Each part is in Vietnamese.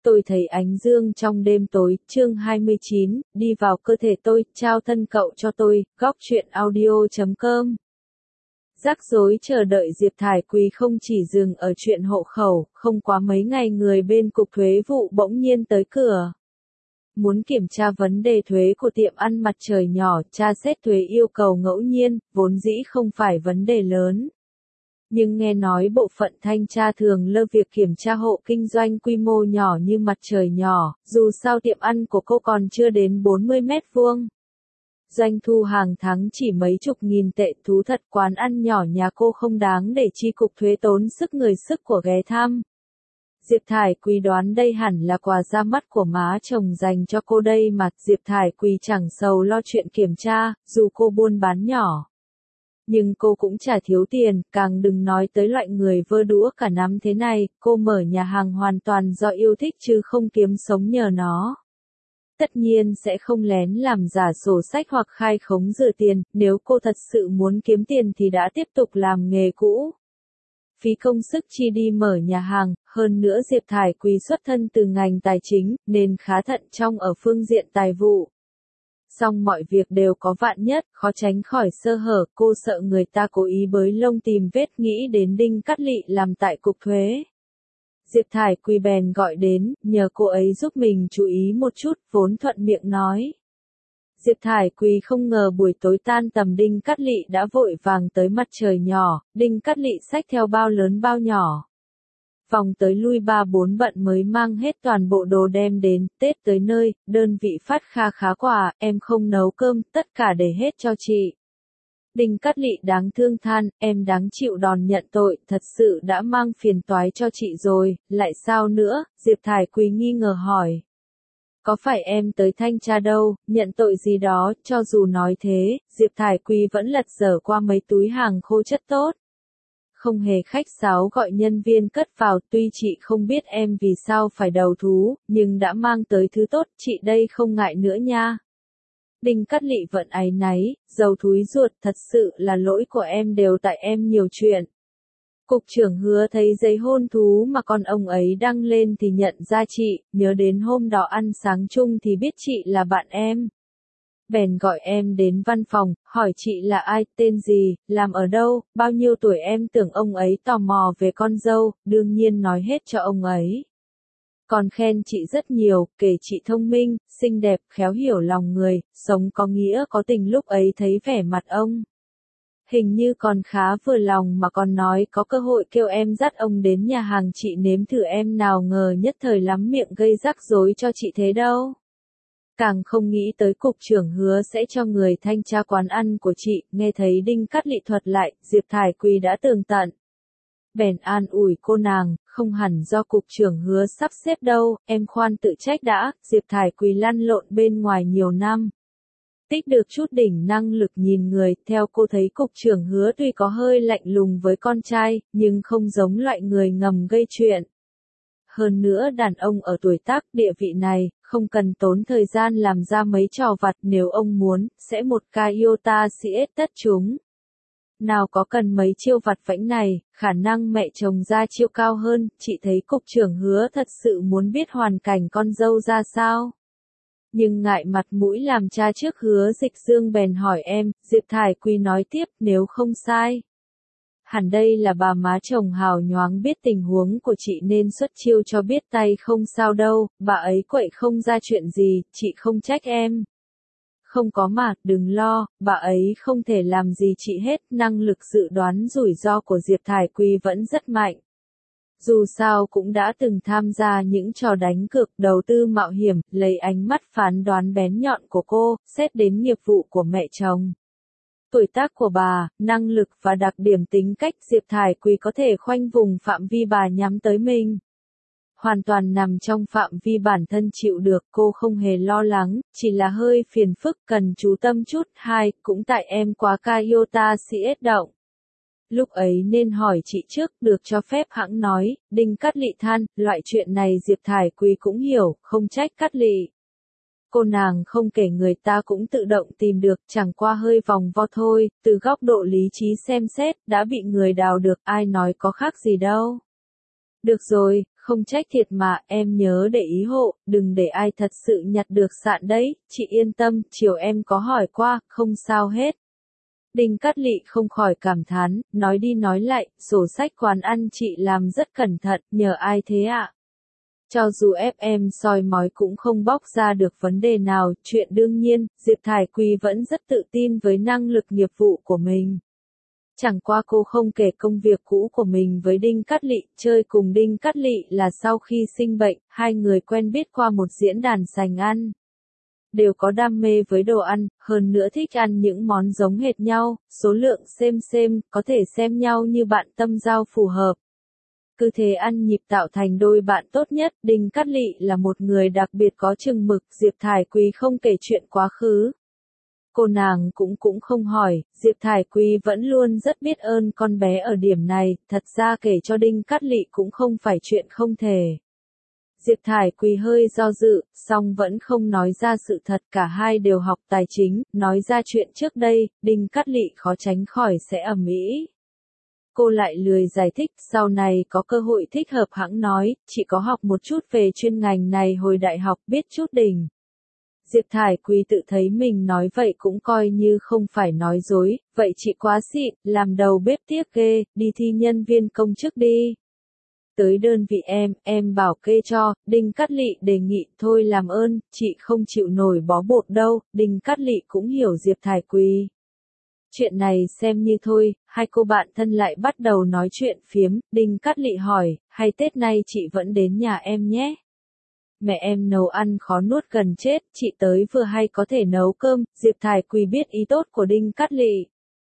Tôi thấy ánh dương trong đêm tối, chương 29, đi vào cơ thể tôi, trao thân cậu cho tôi, góc chuyện audio.com. Rắc rối chờ đợi Diệp Thải Quỳ không chỉ dừng ở chuyện hộ khẩu, không quá mấy ngày người bên cục thuế vụ bỗng nhiên tới cửa. Muốn kiểm tra vấn đề thuế của tiệm ăn mặt trời nhỏ, tra xét thuế yêu cầu ngẫu nhiên, vốn dĩ không phải vấn đề lớn. Nhưng nghe nói bộ phận thanh tra thường lơ việc kiểm tra hộ kinh doanh quy mô nhỏ như mặt trời nhỏ, dù sao tiệm ăn của cô còn chưa đến 40 mét vuông. Doanh thu hàng tháng chỉ mấy chục nghìn tệ, thú thật quán ăn nhỏ nhà cô không đáng để chi cục thuế tốn sức người sức của ghé thăm. Diệp Thải Quỳ đoán đây hẳn là quà ra mắt của má chồng dành cho cô đây mà. Diệp Thải Quỳ chẳng sầu lo chuyện kiểm tra, dù cô buôn bán nhỏ. Nhưng cô cũng chả thiếu tiền, càng đừng nói tới loại người vơ đũa cả nắm thế này. Cô mở nhà hàng hoàn toàn do yêu thích chứ không kiếm sống nhờ nó. Tất nhiên sẽ không lén làm giả sổ sách hoặc khai khống rửa tiền, nếu cô thật sự muốn kiếm tiền thì đã tiếp tục làm nghề cũ. Phí công sức chi đi mở nhà hàng, hơn nữa Diệp Thải Quỳ xuất thân từ ngành tài chính, nên khá thận trọng ở phương diện tài vụ. Song mọi việc đều có vạn nhất, khó tránh khỏi sơ hở, cô sợ người ta cố ý bới lông tìm vết, nghĩ đến Đinh Cát Lị làm tại cục thuế. Diệp Thải Quỳ bèn gọi đến, nhờ cô ấy giúp mình chú ý một chút, vốn thuận miệng nói. Diệp Thải Quỳ không ngờ buổi tối tan tầm Đinh Cát Lị đã vội vàng tới mặt trời nhỏ, Đinh Cát Lị xách theo bao lớn bao nhỏ. Vòng tới lui 3-4 bận mới mang hết toàn bộ đồ đem đến, Tết tới nơi, đơn vị phát khá quà, em không nấu cơm, tất cả để hết cho chị. Đinh Cát Lị đáng thương than, em đáng chịu đòn nhận tội, thật sự đã mang phiền toái cho chị rồi, lại sao nữa, Diệp Thải Quỳ nghi ngờ hỏi. Có phải em tới thanh tra đâu, nhận tội gì đó, cho dù nói thế, Diệp Thải Quỳ vẫn lật dở qua mấy túi hàng khô chất tốt. Không hề khách sáo gọi nhân viên cất vào, tuy chị không biết em vì sao phải đầu thú, nhưng đã mang tới thứ tốt, chị đây không ngại nữa nha. Đinh Cát Lị vẫn áy náy, dầu thúi ruột, thật sự là lỗi của em, đều tại em nhiều chuyện. Cục trưởng Hứa thấy giấy hôn thú mà con ông ấy đăng lên thì nhận ra chị, nhớ đến hôm đó ăn sáng chung thì biết chị là bạn em. Bèn gọi em đến văn phòng, hỏi chị là ai, tên gì, làm ở đâu, bao nhiêu tuổi. Em tưởng ông ấy tò mò về con dâu, đương nhiên nói hết cho ông ấy. Còn khen chị rất nhiều, kể chị thông minh, xinh đẹp, khéo hiểu lòng người, sống có nghĩa có tình. Lúc ấy thấy vẻ mặt ông hình như còn khá vừa lòng mà còn nói có cơ hội kêu em dắt ông đến nhà hàng chị nếm thử. Em nào ngờ nhất thời lắm miệng gây rắc rối cho chị thế đâu. Càng không nghĩ tới cục trưởng Hứa sẽ cho người thanh tra quán ăn của chị. Nghe thấy Đinh Cát Lị thuật lại, Diệp Thải Quỳ đã tường tận. Bèn an ủi cô nàng, không hẳn do cục trưởng Hứa sắp xếp đâu, em khoan tự trách đã. Diệp Thải Quỳ lăn lộn bên ngoài nhiều năm, tích được chút đỉnh năng lực nhìn người. Theo cô thấy cục trưởng Hứa tuy có hơi lạnh lùng với con trai, nhưng không giống loại người ngầm gây chuyện. Hơn nữa đàn ông ở tuổi tác địa vị này, không cần tốn thời gian làm ra mấy trò vặt, nếu ông muốn, sẽ một ca iota siết tất chúng. Nào có cần mấy chiêu vặt vãnh này, khả năng mẹ chồng ra chiêu cao hơn. Chị thấy cục trưởng Hứa thật sự muốn biết hoàn cảnh con dâu ra sao. Nhưng ngại mặt mũi làm cha trước Hứa Dịch Dương bèn hỏi em. Diệp Thải Quỳ nói tiếp, nếu không sai, hẳn đây là bà má chồng hào nhoáng biết tình huống của chị nên xuất chiêu cho biết tay. Không sao đâu, bà ấy quậy không ra chuyện gì, chị không trách em. Không có mà, đừng lo, bà ấy không thể làm gì chị hết. Năng lực dự đoán rủi ro của Diệp Thải Quỳ vẫn rất mạnh. Dù sao cũng đã từng tham gia những trò đánh cược, đầu tư mạo hiểm. Lấy ánh mắt phán đoán bén nhọn của cô, xét đến nghiệp vụ của mẹ chồng, tuổi tác của bà, năng lực và đặc điểm tính cách, Diệp Thải Quỳ có thể khoanh vùng phạm vi bà nhắm tới mình. Hoàn toàn nằm trong phạm vi bản thân chịu được, cô không hề lo lắng, chỉ là hơi phiền phức, cần chú tâm chút. Cũng tại em quá ca iota siết động. Lúc ấy nên hỏi chị trước, được cho phép hẵng nói. Đinh Cát Lị than, loại chuyện này Diệp Thải Quỳ cũng hiểu, không trách Cát Lị. Cô nàng không kể người ta cũng tự động tìm được, chẳng qua hơi vòng vo thôi. Từ góc độ lý trí xem xét, đã bị người đào được, ai nói có khác gì đâu. Được rồi, Không trách thiệt mà, em nhớ để ý hộ, đừng để ai thật sự nhặt được sạn đấy, chị yên tâm, chiều em có hỏi qua, không sao hết. Đinh Cát Lị không khỏi cảm thán, nói đi nói lại, sổ sách quán ăn chị làm rất cẩn thận, nhờ ai thế ạ? Cho dù ép em soi mói cũng không bóc ra được vấn đề nào, chuyện đương nhiên, Diệp Thải Quỳ vẫn rất tự tin với năng lực nghiệp vụ của mình. Chẳng qua cô không kể công việc cũ của mình với Đinh Cát Lị, chơi cùng Đinh Cát Lị là sau khi sinh bệnh, hai người quen biết qua một diễn đàn sành ăn. Đều có đam mê với đồ ăn, hơn nữa thích ăn những món giống hệt nhau, số lượng xem, có thể xem nhau như bạn tâm giao phù hợp. Cứ thế ăn nhịp tạo thành đôi bạn tốt nhất, Đinh Cát Lị là một người đặc biệt có chừng mực, Diệp Thải Quỳ không kể chuyện quá khứ. Cô nàng cũng không hỏi, Diệp Thải Quỳ vẫn luôn rất biết ơn con bé ở điểm này, thật ra kể cho Đinh Cát Lị cũng không phải chuyện không thể. Diệp Thải Quỳ hơi do dự, song vẫn không nói ra sự thật, cả hai đều học tài chính, nói ra chuyện trước đây, Đinh Cát Lị khó tránh khỏi sẽ ầm ĩ. Cô lại lười giải thích, sau này có cơ hội thích hợp hẵng nói, chị có học một chút về chuyên ngành này hồi đại học, biết chút đỉnh. Diệp Thải Quỳ tự thấy mình nói vậy cũng coi như không phải nói dối, vậy chị quá xịn, làm đầu bếp tiếc ghê, đi thi nhân viên công chức đi. Tới đơn vị em bảo kê cho, Đinh Cát Lị đề nghị, thôi làm ơn, chị không chịu nổi bó bột đâu, Đinh Cát Lị cũng hiểu Diệp Thải Quỳ. Chuyện này xem như thôi, hai cô bạn thân lại bắt đầu nói chuyện phiếm, Đinh Cát Lị hỏi, hay Tết nay chị vẫn đến nhà em nhé? Mẹ em nấu ăn khó nuốt gần chết, chị tới vừa hay có thể nấu cơm, Diệp Thải Quỳ biết ý tốt của Đinh Cát Lị.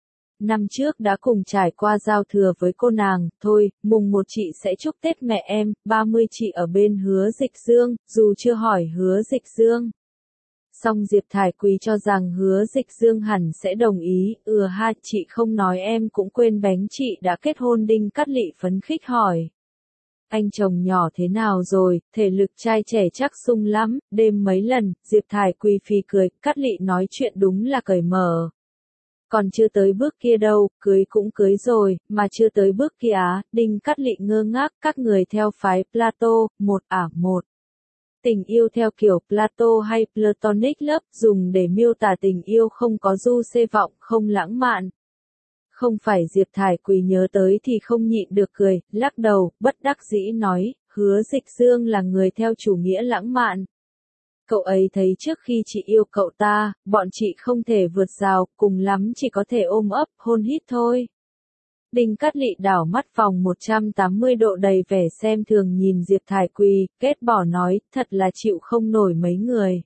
Năm trước đã cùng trải qua giao thừa với cô nàng, thôi, mùng 1 chị sẽ chúc Tết mẹ em, 30 chị ở bên Hứa Dịch Dương, dù chưa hỏi Hứa Dịch Dương. Song Diệp Thải Quỳ cho rằng Hứa Dịch Dương hẳn sẽ đồng ý, ha, chị không nói em cũng quên bánh chị đã kết hôn. Đinh Cát Lị phấn khích hỏi. Anh chồng nhỏ thế nào rồi, thể lực trai trẻ chắc sung lắm, đêm mấy lần, Diệp Thải Quỳ phì cười, Cát Lị nói chuyện đúng là cởi mở. Còn chưa tới bước kia đâu, cưới cũng cưới rồi, mà chưa tới bước kia á, Đinh Cát Lị ngơ ngác, các người theo phái Plato, một. Tình yêu theo kiểu Plato hay Platonic Love dùng để miêu tả tình yêu không có du xê vọng, không lãng mạn. Không phải. Diệp Thải Quỳ nhớ tới thì không nhịn được cười, lắc đầu, bất đắc dĩ nói, Hứa Dịch Dương là người theo chủ nghĩa lãng mạn. Cậu ấy thấy trước khi chị yêu cậu ta, bọn chị không thể vượt rào, cùng lắm chỉ có thể ôm ấp, hôn hít thôi. Đinh Cát Lị đảo mắt vòng 180 độ đầy vẻ xem thường nhìn Diệp Thải Quỳ, kết bỏ nói, thật là chịu không nổi mấy người.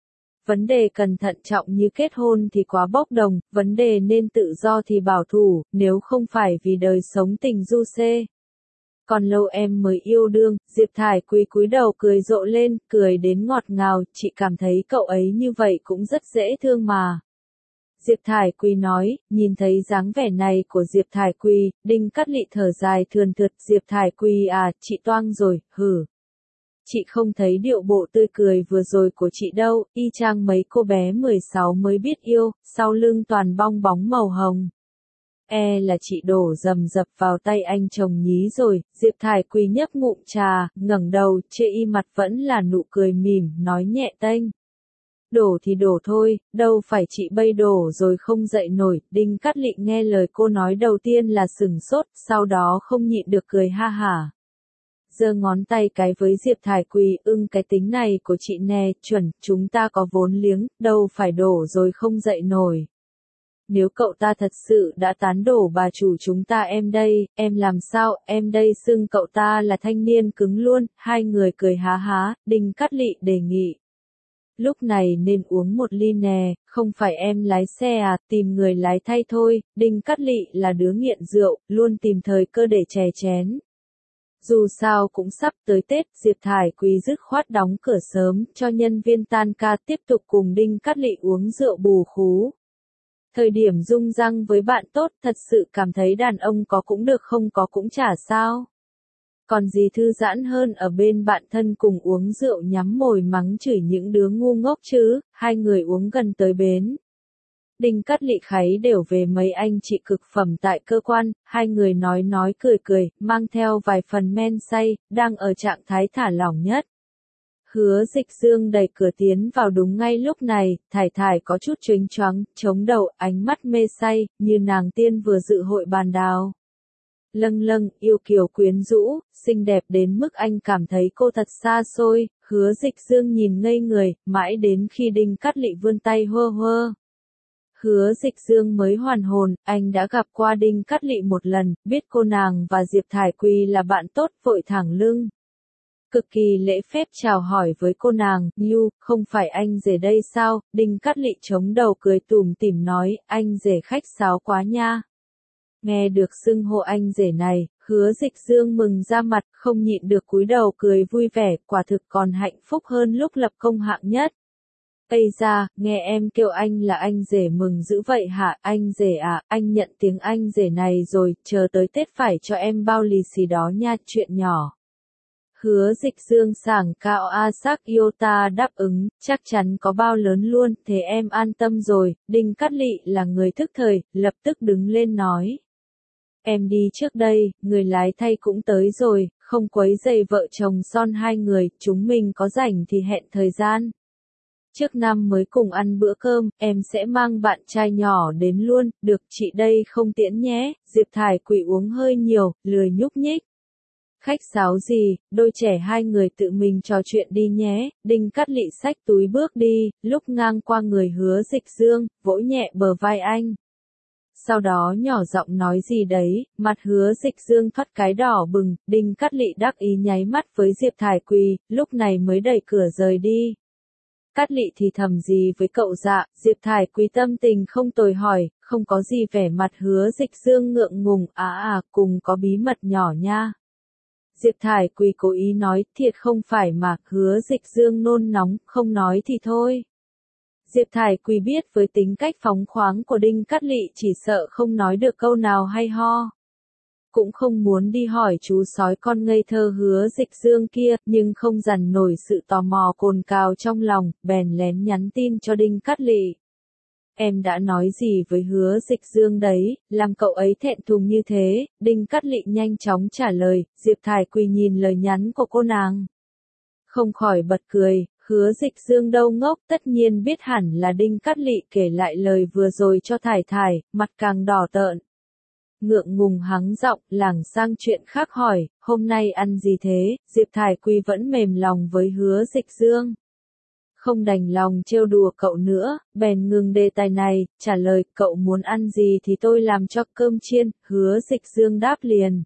Vấn đề cần thận trọng như kết hôn thì quá bốc đồng, vấn đề nên tự do thì bảo thủ, nếu không phải vì đời sống tình du xê. Còn lâu em mới yêu đương, Diệp Thải Quỳ cúi đầu cười rộ lên, cười đến ngọt ngào, chị cảm thấy cậu ấy như vậy cũng rất dễ thương mà. Diệp Thải Quỳ nói, nhìn thấy dáng vẻ này của Diệp Thải Quỳ, Đinh Cát Lị thở dài thườn thượt, Diệp Thải Quỳ à, chị toang rồi, hử. Chị không thấy điệu bộ tươi cười vừa rồi của chị đâu, y chang mấy cô bé 16 mới biết yêu, sau lưng toàn bong bóng màu hồng. Là chị đổ dầm dập vào tay anh chồng nhí rồi, Diệp Thải Quỳ nhấp ngụm trà, ngẩng đầu, chê y mặt vẫn là nụ cười mỉm, nói nhẹ tênh. Đổ thì đổ thôi, đâu phải chị bây đổ rồi không dậy nổi. Đinh Cát Lị nghe lời cô nói đầu tiên là sửng sốt, sau đó không nhịn được cười ha hả. Giơ ngón tay cái với Diệp Thải Quỳ, cái tính này của chị nè, chuẩn, chúng ta có vốn liếng, đâu phải đổ rồi không dậy nổi. Nếu cậu ta thật sự đã tán đổ bà chủ chúng ta em làm sao, em đây xưng cậu ta là thanh niên cứng luôn, hai người cười há há, Đinh Cát Lị đề nghị. Lúc này nên uống một ly nè, không phải em lái xe à, tìm người lái thay thôi, Đinh Cát Lị là đứa nghiện rượu, luôn tìm thời cơ để chè chén. Dù sao cũng sắp tới Tết, Diệp Thải Quỳ dứt khoát đóng cửa sớm, cho nhân viên tan ca tiếp tục cùng Đinh Cát Lị uống rượu bù khú. Thời điểm rung răng với bạn tốt, thật sự cảm thấy đàn ông có cũng được không có cũng chả sao. Còn gì thư giãn hơn ở bên bạn thân cùng uống rượu nhắm mồi mắng chửi những đứa ngu ngốc chứ, hai người uống gần tới bến. Đinh Cát Lị kháy đều về mấy anh chị cực phẩm tại cơ quan, hai người nói cười cười, mang theo vài phần men say, đang ở trạng thái thả lỏng nhất. Hứa Dịch Dương đẩy cửa tiến vào đúng ngay lúc này, Thải Thải có chút chếnh choáng, chống đầu, ánh mắt mê say, như nàng tiên vừa dự hội bàn đào. Lâng lâng, yêu kiều quyến rũ, xinh đẹp đến mức anh cảm thấy cô thật xa xôi, Hứa Dịch Dương nhìn ngây người, mãi đến khi Đinh Cát Lị vươn tay hơ hơ. Hứa Dịch Dương mới hoàn hồn, anh đã gặp qua Đinh Cát Lị một lần, biết cô nàng và Diệp Thải Quỳ là bạn tốt, vội thẳng lưng. Cực kỳ lễ phép chào hỏi với cô nàng, Nhu, không phải anh rể đây sao? Đinh Cát Lị chống đầu cười tủm tỉm nói, anh rể khách sáo quá nha. Nghe được xưng hô anh rể này, Hứa Dịch Dương mừng ra mặt, không nhịn được cúi đầu cười vui vẻ, quả thực còn hạnh phúc hơn lúc lập công hạng nhất. Ây da, nghe em kêu anh là anh rể mừng dữ vậy hả? Anh rể à, anh nhận tiếng anh rể này rồi, chờ tới Tết phải cho em bao lì xì đó nha, chuyện nhỏ. Hứa Dịch Dương sảng cao sắc Iota đáp ứng, chắc chắn có bao lớn luôn, thế em an tâm rồi. Đinh Cát Lị là người thức thời, lập tức đứng lên nói. Em đi trước đây, người lái thay cũng tới rồi, không quấy rầy vợ chồng son hai người, chúng mình có rảnh thì hẹn thời gian. Trước năm mới cùng ăn bữa cơm, em sẽ mang bạn trai nhỏ đến luôn, được chị đây không tiễn nhé. Diệp Thải Quỳ uống hơi nhiều, lười nhúc nhích. Khách sáo gì, đôi trẻ hai người tự mình trò chuyện đi nhé. Đinh Cát Lị xách túi bước đi, lúc ngang qua người Hứa Dịch Dương, vỗ nhẹ bờ vai anh. Sau đó nhỏ giọng nói gì đấy, mặt Hứa Dịch Dương thoát cái đỏ bừng, Đinh Cát Lị đắc ý nháy mắt với Diệp Thải Quỳ, lúc này mới đẩy cửa rời đi. Cát Lị thì thầm gì với cậu dạ, Diệp Thải Quỳ tâm tình không tồi hỏi, không có gì, vẻ mặt Hứa Dịch Dương ngượng ngùng, cùng có bí mật nhỏ nha. Diệp Thải Quỳ cố ý nói, thiệt không phải mà, Hứa Dịch Dương nôn nóng, không nói thì thôi. Diệp Thải Quỳ biết với tính cách phóng khoáng của Đinh Cát Lị chỉ sợ không nói được câu nào hay ho. Cũng không muốn đi hỏi chú sói con ngây thơ Hứa Dịch Dương kia, nhưng không dằn nổi sự tò mò cồn cào trong lòng, bèn lén nhắn tin cho Đinh Cát Lị. Em đã nói gì với Hứa Dịch Dương đấy, làm cậu ấy thẹn thùng như thế? Đinh Cát Lị nhanh chóng trả lời, Diệp Thải Quỳ nhìn lời nhắn của cô nàng. Không khỏi bật cười, Hứa Dịch Dương đâu ngốc, tất nhiên biết hẳn là Đinh Cát Lị kể lại lời vừa rồi cho Thải Thải, mặt càng đỏ tợn. Ngượng ngùng hắng giọng, lảng sang chuyện khác hỏi, hôm nay ăn gì thế? Diệp Thải Quỳ vẫn mềm lòng với Hứa Dịch Dương. Không đành lòng trêu đùa cậu nữa, bèn ngừng đề tài này, trả lời, cậu muốn ăn gì thì tôi làm cho. Cơm chiên. Hứa Dịch Dương đáp liền.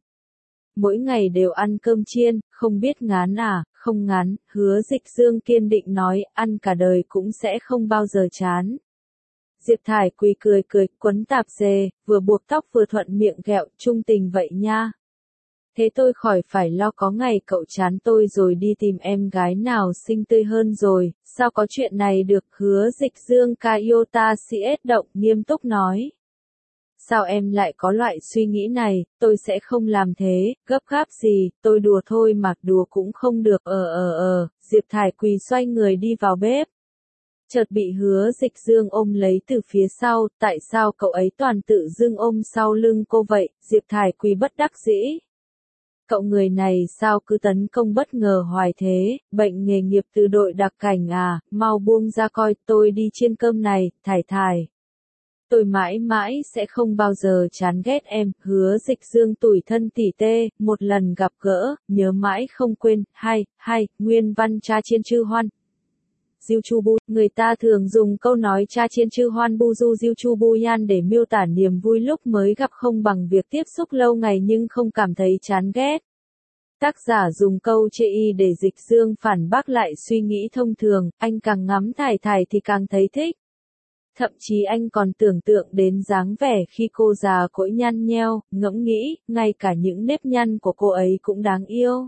Mỗi ngày đều ăn cơm chiên, không biết ngán à? Không ngán, Hứa Dịch Dương kiên định nói, ăn cả đời cũng sẽ không bao giờ chán. Diệp Thải Quỳ cười, quấn tạp dề, vừa buộc tóc vừa thuận miệng ghẹo, trung tình vậy nha. Thế tôi khỏi phải lo có ngày cậu chán tôi rồi đi tìm em gái nào xinh tươi hơn rồi, sao có chuyện này được? Hứa Dịch Dương Iota CS động nghiêm túc nói. Sao em lại có loại suy nghĩ này, tôi sẽ không làm thế, gấp gáp gì, tôi đùa thôi mà, đùa cũng không được. Diệp Thải Quỳ xoay người đi vào bếp. Chợt bị Hứa Dịch Dương ôm lấy từ phía sau, tại sao cậu ấy toàn tự dưng ôm sau lưng cô vậy? Diệp Thải Quỳ bất đắc dĩ. Cậu người này sao cứ tấn công bất ngờ hoài thế, bệnh nghề nghiệp từ đội đặc cảnh à, mau buông ra coi, tôi đi chiên cơm này. Thải Thải. Tôi mãi mãi sẽ không bao giờ chán ghét em. Hứa Dịch Dương tủi thân tỉ tê, một lần gặp gỡ, nhớ mãi không quên. Nguyên văn cha chiên chư hoan. Diêu Chu Bu, người ta thường dùng câu nói cha chiên chư hoan bu du Diêu Chu Bu Yan để miêu tả niềm vui lúc mới gặp không bằng việc tiếp xúc lâu ngày nhưng không cảm thấy chán ghét. Tác giả dùng câu chê y để Dịch Dương phản bác lại suy nghĩ thông thường, anh càng ngắm Thải Thải thì càng thấy thích. Thậm chí anh còn tưởng tượng đến dáng vẻ khi cô già cỗi nhăn nheo, ngẫm nghĩ, ngay cả những nếp nhăn của cô ấy cũng đáng yêu.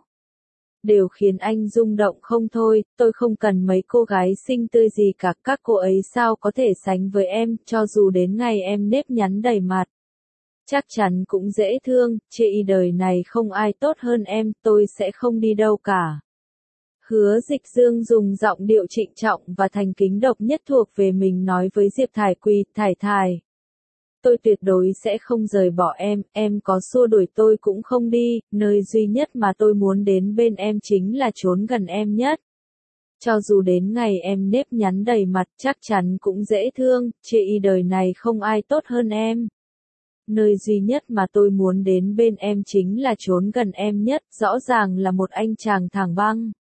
Đều khiến anh rung động không thôi, tôi không cần mấy cô gái xinh tươi gì cả, các cô ấy sao có thể sánh với em, cho dù đến ngày em nếp nhắn đầy mặt. Chắc chắn cũng dễ thương, chê y đời này không ai tốt hơn em, tôi sẽ không đi đâu cả. Hứa Dịch Dương dùng giọng điệu trịnh trọng và thành kính độc nhất thuộc về mình nói với Diệp Thải Quỳ, Thải Thải. Tôi tuyệt đối sẽ không rời bỏ em có xua đuổi tôi cũng không đi, nơi duy nhất mà tôi muốn đến bên em chính là trốn gần em nhất. Cho dù đến ngày em nếp nhắn đầy mặt chắc chắn cũng dễ thương, trên đời này không ai tốt hơn em. Nơi duy nhất mà tôi muốn đến bên em chính là trốn gần em nhất, rõ ràng là một anh chàng thẳng băng.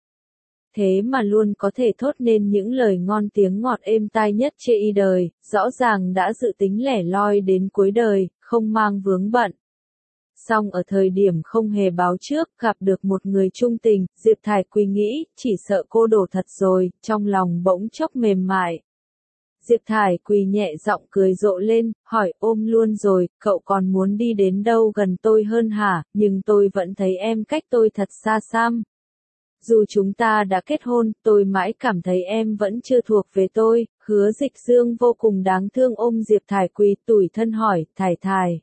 Thế mà luôn có thể thốt nên những lời ngon tiếng ngọt êm tai nhất trên đời, rõ ràng đã dự tính lẻ loi đến cuối đời, không mang vướng bận. Song ở thời điểm không hề báo trước, gặp được một người trung tình, Diệp Thải Quỳ nghĩ, chỉ sợ cô đổ thật rồi, trong lòng bỗng chốc mềm mại. Diệp Thải Quỳ nhẹ giọng cười rộ lên, hỏi ôm luôn rồi, cậu còn muốn đi đến đâu gần tôi hơn hả, nhưng tôi vẫn thấy em cách tôi thật xa xăm. Dù chúng ta đã kết hôn, tôi mãi cảm thấy em vẫn chưa thuộc về tôi. Hứa Dịch Dương vô cùng đáng thương ôm Diệp Thải Quỳ tủi thân hỏi, Thải Thải.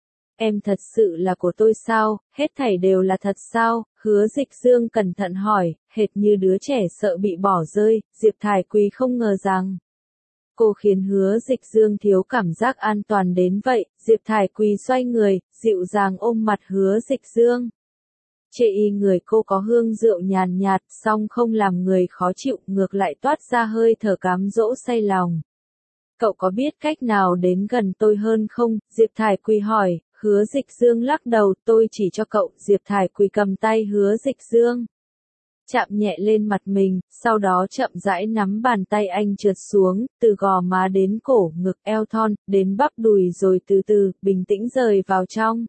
Em thật sự là của tôi sao, hết thảy đều là thật sao? Hứa Dịch Dương cẩn thận hỏi, hệt như đứa trẻ sợ bị bỏ rơi, Diệp Thải Quỳ không ngờ rằng. Cô khiến Hứa Dịch Dương thiếu cảm giác an toàn đến vậy, Diệp Thải Quỳ xoay người, dịu dàng ôm mặt Hứa Dịch Dương. Trên người cô có hương rượu nhàn nhạt, song không làm người khó chịu, ngược lại toát ra hơi thở cám dỗ say lòng. Cậu có biết cách nào đến gần tôi hơn không? Diệp Thải Quỳ hỏi, Hứa Dịch Dương lắc đầu, tôi chỉ cho cậu. Diệp Thải Quỳ cầm tay Hứa Dịch Dương, chạm nhẹ lên mặt mình, sau đó chậm rãi nắm bàn tay anh trượt xuống, từ gò má đến cổ, ngực eo thon, đến bắp đùi rồi từ từ, bình tĩnh rời vào trong.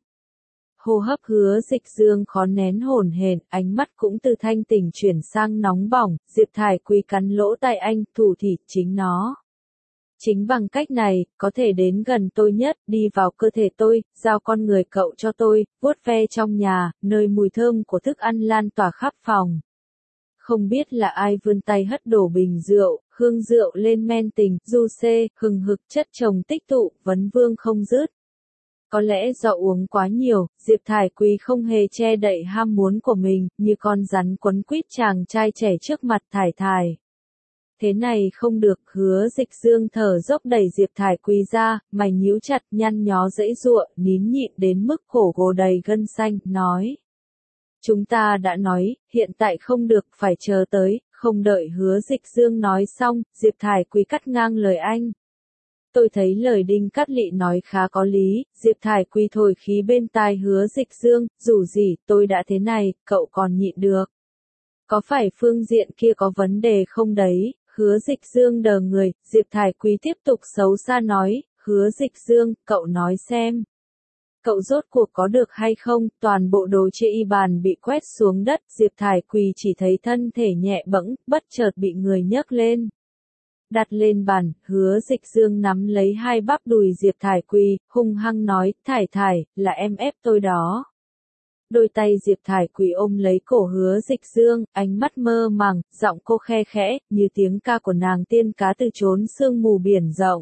Hô hấp Hứa Dịch Dương khó nén hổn hển, ánh mắt cũng từ thanh tỉnh chuyển sang nóng bỏng, Diệp Thải Quỳ cắn lỗ tai anh, thủ thỉ, chính nó. Chính bằng cách này, có thể đến gần tôi nhất, đi vào cơ thể tôi, giao con người cậu cho tôi, vuốt ve trong nhà, nơi mùi thơm của thức ăn lan tỏa khắp phòng. Không biết là ai vươn tay hất đổ bình rượu, hương rượu lên men tình, du xê, hừng hực chất chồng tích tụ, vấn vương không dứt. Có lẽ do uống quá nhiều, Diệp Thải Quỳ không hề che đậy ham muốn của mình, như con rắn quấn quýt chàng trai trẻ trước mặt Thải Thải. Thế này không được, Hứa Dịch Dương thở dốc đẩy Diệp Thải Quỳ ra, mày nhíu chặt, nhăn nhó giãy giụa, nín nhịn đến mức cổ gồ đầy gân xanh, nói. Chúng ta đã nói, hiện tại không được, phải chờ tới, không đợi Hứa Dịch Dương nói xong, Diệp Thải Quỳ cắt ngang lời anh. Tôi thấy lời Đinh Cát Lị nói khá có lý, Diệp Thải Quỳ thổi khí bên tai Hứa Dịch Dương, dù gì, tôi đã thế này, cậu còn nhịn được. Có phải phương diện kia có vấn đề không đấy? Hứa Dịch Dương đờ người, Diệp Thải Quỳ tiếp tục xấu xa nói, Hứa Dịch Dương, cậu nói xem. Cậu rốt cuộc có được hay không? Toàn bộ đồ trên bàn bị quét xuống đất, Diệp Thải Quỳ chỉ thấy thân thể nhẹ bẫng, bất chợt bị người nhấc lên. Đặt lên bàn, Hứa Dịch Dương nắm lấy hai bắp đùi Diệp Thải Quỳ, hung hăng nói, Thải Thải, là em ép tôi đó. Đôi tay Diệp Thải Quỳ ôm lấy cổ Hứa Dịch Dương, ánh mắt mơ màng, giọng cô khe khẽ, như tiếng ca của nàng tiên cá từ chốn sương mù biển rộng.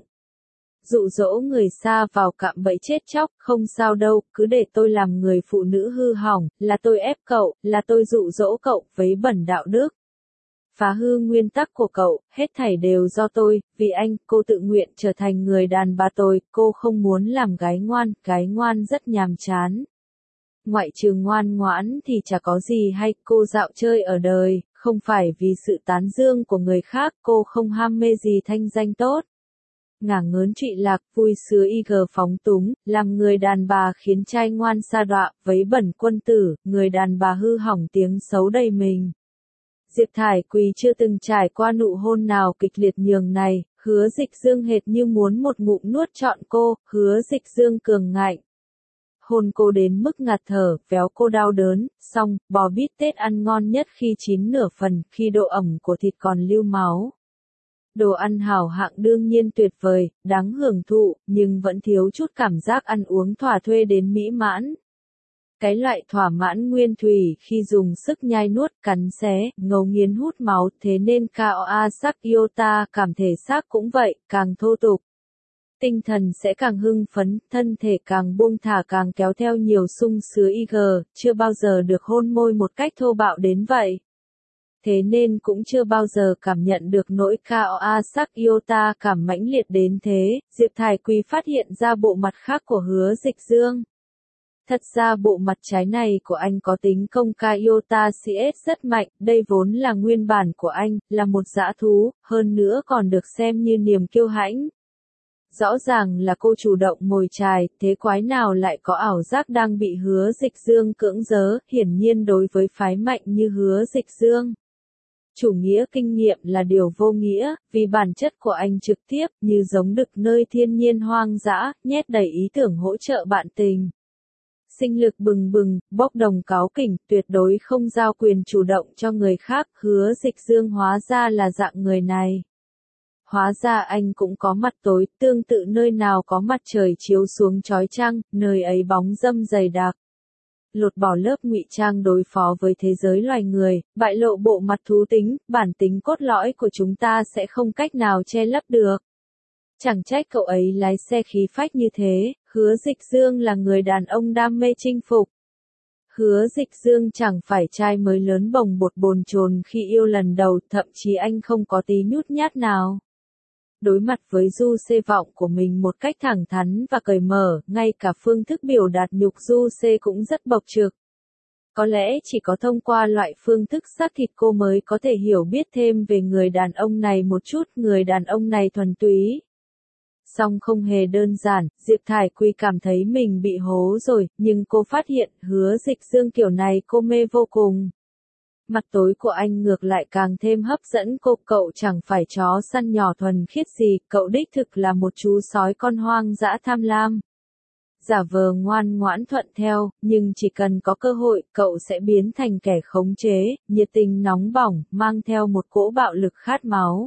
Dụ dỗ người xa vào cạm bẫy chết chóc, không sao đâu, cứ để tôi làm người phụ nữ hư hỏng, là tôi ép cậu, là tôi dụ dỗ cậu, vấy bẩn đạo đức. Phá hư nguyên tắc của cậu, hết thảy đều do tôi, vì anh, cô tự nguyện trở thành người đàn bà tôi, cô không muốn làm gái ngoan rất nhàm chán. Ngoại trừ ngoan ngoãn thì chả có gì hay, cô dạo chơi ở đời, không phải vì sự tán dương của người khác, cô không ham mê gì thanh danh tốt. Ngả ngớn trụy lạc, vui sướng phóng túng, làm người đàn bà khiến trai ngoan sa đọa, vấy bẩn quân tử, người đàn bà hư hỏng tiếng xấu đầy mình. Diệp Thải Quỳ chưa từng trải qua nụ hôn nào kịch liệt nhường này, Hứa Dịch Dương hệt như muốn một ngụm nuốt trọn cô, Hứa Dịch Dương cường ngạnh. Hôn cô đến mức ngạt thở, véo cô đau đớn, xong, bò bít tết ăn ngon nhất khi chín nửa phần, khi độ ẩm của thịt còn lưu máu. Đồ ăn hảo hạng đương nhiên tuyệt vời, đáng hưởng thụ, nhưng vẫn thiếu chút cảm giác ăn uống thỏa thuê đến mỹ mãn. Cái loại thỏa mãn nguyên thủy khi dùng sức nhai nuốt, cắn xé, ngấu nghiến hút máu, thế nên Kaoa Iota cảm thể xác cũng vậy, càng thô tục. Tinh thần sẽ càng hưng phấn, thân thể càng buông thả càng kéo theo nhiều sung sướng chưa bao giờ được hôn môi một cách thô bạo đến vậy. thế nên cũng chưa bao giờ cảm nhận được nỗi cao a sắc yêu ta cảm mãnh liệt đến thế. Diệp Thải Quỳ phát hiện ra bộ mặt khác của Hứa Dịch Dương. Thật ra bộ mặt trái này của anh có tính công ca iota CS rất mạnh, đây vốn là nguyên bản của anh, là một dã thú, hơn nữa còn được xem như niềm kiêu hãnh. Rõ ràng là cô chủ động mồi chài, thế quái nào lại có ảo giác đang bị Hứa Dịch Dương cưỡng dớ, hiển nhiên đối với phái mạnh như Hứa Dịch Dương. Chủ nghĩa kinh nghiệm là điều vô nghĩa, vì bản chất của anh trực tiếp, như giống đực nơi thiên nhiên hoang dã, nhét đầy ý tưởng hỗ trợ bạn tình. Sinh lực bừng bừng, bốc đồng cáu kỉnh, tuyệt đối không giao quyền chủ động cho người khác, Hứa Dịch Dương hóa ra là dạng người này. Hóa ra anh cũng có mặt tối, tương tự nơi nào có mặt trời chiếu xuống chói chang, nơi ấy bóng râm dày đặc. Lột bỏ lớp ngụy trang đối phó với thế giới loài người, bại lộ bộ mặt thú tính, bản tính cốt lõi của chúng ta sẽ không cách nào che lấp được. Chẳng trách cậu ấy lái xe khí phách như thế, Hứa Dịch Dương là người đàn ông đam mê chinh phục. Hứa Dịch Dương chẳng phải trai mới lớn bồng bột bồn chồn khi yêu lần đầu, thậm chí anh không có tí nhút nhát nào. Đối mặt với du xê vọng của mình một cách thẳng thắn và cởi mở, ngay cả phương thức biểu đạt nhục du xê cũng rất bộc trực. Có lẽ chỉ có thông qua loại phương thức xác thịt cô mới có thể hiểu biết thêm về người đàn ông này một chút, người đàn ông này thuần túy. Song không hề đơn giản, Diệp Thải Quỳ cảm thấy mình bị hố rồi, nhưng cô phát hiện Hứa Dịch Dương kiểu này cô mê vô cùng. Mặt tối của anh ngược lại càng thêm hấp dẫn cô, cậu chẳng phải chó săn nhỏ thuần khiết gì, cậu đích thực là một chú sói con hoang dã tham lam. Giả vờ ngoan ngoãn thuận theo, nhưng chỉ cần có cơ hội, cậu sẽ biến thành kẻ khống chế, nhiệt tình nóng bỏng, mang theo một cỗ bạo lực khát máu.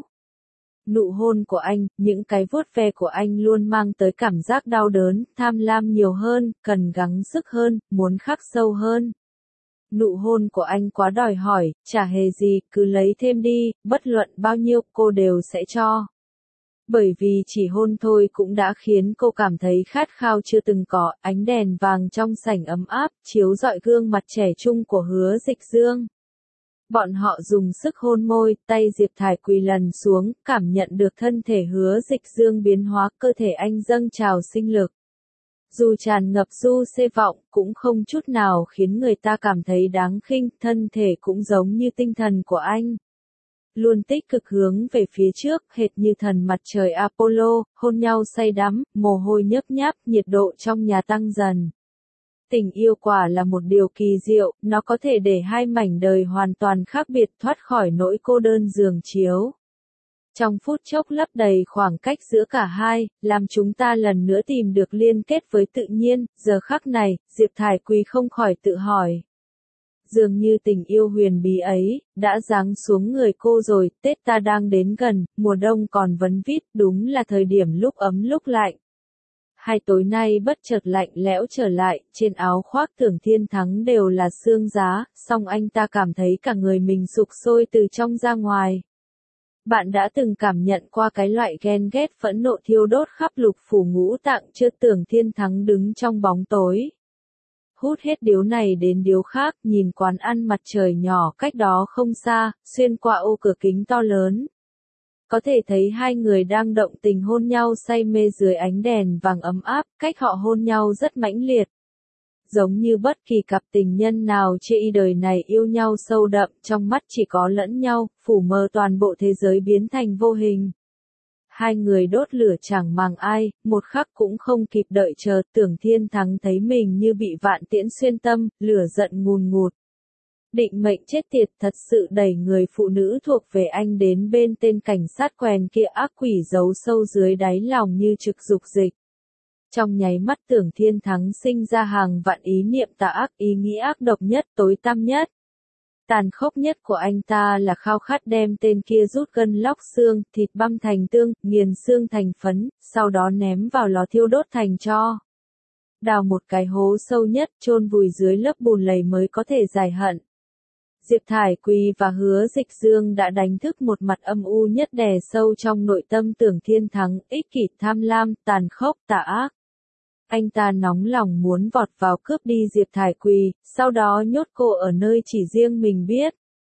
Nụ hôn của anh, những cái vuốt ve của anh luôn mang tới cảm giác đau đớn, tham lam nhiều hơn, cần gắng sức hơn, muốn khắc sâu hơn. Nụ hôn của anh quá đòi hỏi, chả hề gì, cứ lấy thêm đi, bất luận bao nhiêu cô đều sẽ cho. Bởi vì chỉ hôn thôi cũng đã khiến cô cảm thấy khát khao chưa từng có, ánh đèn vàng trong sảnh ấm áp, chiếu rọi gương mặt trẻ trung của Hứa Dịch Dương. Bọn họ dùng sức hôn môi, tay Diệp Thải Quỳ lần xuống, cảm nhận được thân thể Hứa Dịch Dương biến hóa, cơ thể anh dâng trào sinh lực. Dù tràn ngập du xê vọng, cũng không chút nào khiến người ta cảm thấy đáng khinh, thân thể cũng giống như tinh thần của anh. Luôn tích cực hướng về phía trước, hệt như thần mặt trời Apollo, hôn nhau say đắm, mồ hôi nhấp nháp, nhiệt độ trong nhà tăng dần. Tình yêu quả là một điều kỳ diệu, nó có thể để hai mảnh đời hoàn toàn khác biệt thoát khỏi nỗi cô đơn giường chiếu. Trong phút chốc lấp đầy khoảng cách giữa cả hai, làm chúng ta lần nữa tìm được liên kết với tự nhiên, giờ khắc này, Diệp Thải Quỳ không khỏi tự hỏi. Dường như tình yêu huyền bí ấy, đã giáng xuống người cô rồi, Tết ta đang đến gần, mùa đông còn vấn vít, đúng là thời điểm lúc ấm lúc lạnh. Hai tối nay bất chợt lạnh lẽo trở lại, trên áo khoác Tưởng Thiên Thắng đều là sương giá, song anh ta cảm thấy cả người mình sục sôi từ trong ra ngoài. Bạn đã từng cảm nhận qua cái loại ghen ghét phẫn nộ thiêu đốt khắp lục phủ ngũ tạng chưa? Tưởng Thiên Thắng đứng trong bóng tối. Hút hết điếu này đến điếu khác, nhìn quán ăn mặt trời nhỏ cách đó không xa, xuyên qua ô cửa kính to lớn. Có thể thấy hai người đang động tình hôn nhau say mê dưới ánh đèn vàng ấm áp, cách họ hôn nhau rất mãnh liệt. Giống như bất kỳ cặp tình nhân nào trên đời này yêu nhau sâu đậm, trong mắt chỉ có lẫn nhau, phủ mờ toàn bộ thế giới biến thành vô hình. Hai người đốt lửa chẳng màng ai, một khắc cũng không kịp đợi chờ, Tưởng Thiên Thắng thấy mình như bị vạn tiễn xuyên tâm, lửa giận ngùn ngụt. Định mệnh chết tiệt, thật sự đẩy người phụ nữ thuộc về anh đến bên tên cảnh sát quèn kia, ác quỷ giấu sâu dưới đáy lòng như trực dục dịch. Trong nháy mắt Tưởng Thiên Thắng sinh ra hàng vạn ý niệm tà ác, ý nghĩ ác độc nhất, tối tăm nhất. Tàn khốc nhất của anh ta là khao khát đem tên kia rút gân lóc xương, thịt băm thành tương, nghiền xương thành phấn, sau đó ném vào lò thiêu đốt thành tro. Đào một cái hố sâu nhất, chôn vùi dưới lớp bùn lầy mới có thể giải hận. Diệp Thải Quỳ và Hứa Dịch Dương đã đánh thức một mặt âm u nhất đè sâu trong nội tâm Tưởng Thiên Thắng, ích kỷ, tham lam, tàn khốc, tà ác. Anh ta nóng lòng muốn vọt vào cướp đi Diệp Thải Quỳ, sau đó nhốt cô ở nơi chỉ riêng mình biết.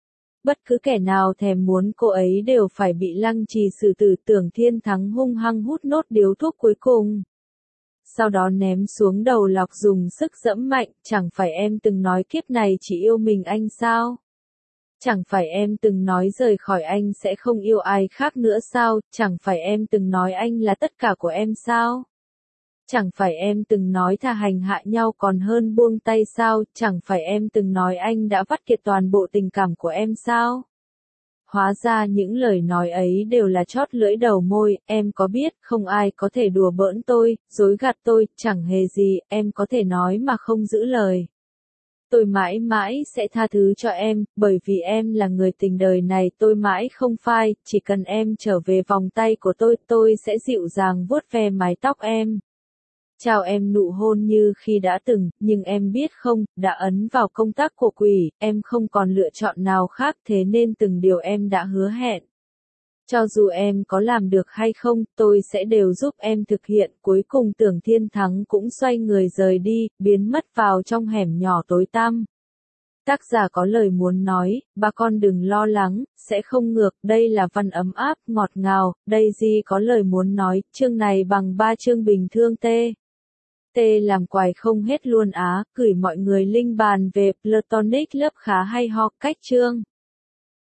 Bất cứ kẻ nào thèm muốn cô ấy đều phải bị lăng trì xử tử. Tưởng Thiên Thắng hung hăng hút nốt điếu thuốc cuối cùng. Sau đó ném xuống đầu Lộc dùng sức giẫm mạnh, chẳng phải em từng nói kiếp này chỉ yêu mình anh sao? Chẳng phải em từng nói rời khỏi anh sẽ không yêu ai khác nữa sao? Chẳng phải em từng nói anh là tất cả của em sao? Chẳng phải em từng nói thà hành hạ nhau còn hơn buông tay sao? Chẳng phải em từng nói anh đã vắt kiệt toàn bộ tình cảm của em sao? Hóa ra những lời nói ấy đều là chót lưỡi đầu môi, em có biết không ai có thể đùa bỡn tôi, dối gạt tôi, chẳng hề gì, em có thể nói mà không giữ lời. Tôi mãi mãi sẽ tha thứ cho em, bởi vì em là người tình đời này tôi mãi không phai, chỉ cần em trở về vòng tay của tôi sẽ dịu dàng vuốt ve mái tóc em. Chào em nụ hôn như khi đã từng, nhưng em biết không, đã ấn vào công tắc của quỷ, em không còn lựa chọn nào khác thế nên từng điều em đã hứa hẹn. Cho dù em có làm được hay không, tôi sẽ đều giúp em thực hiện. Cuối cùng Tưởng Thiên Thắng cũng xoay người rời đi, biến mất vào trong hẻm nhỏ tối tăm. Tác giả có lời muốn nói, bà con đừng lo lắng, sẽ không ngược, đây là văn ấm áp, ngọt ngào, Daisy có lời muốn nói, chương này bằng 3 chương bình thường T làm quài không hết luôn á, gửi mọi người link bàn về Platonic lớp khá hay ho, cách chương.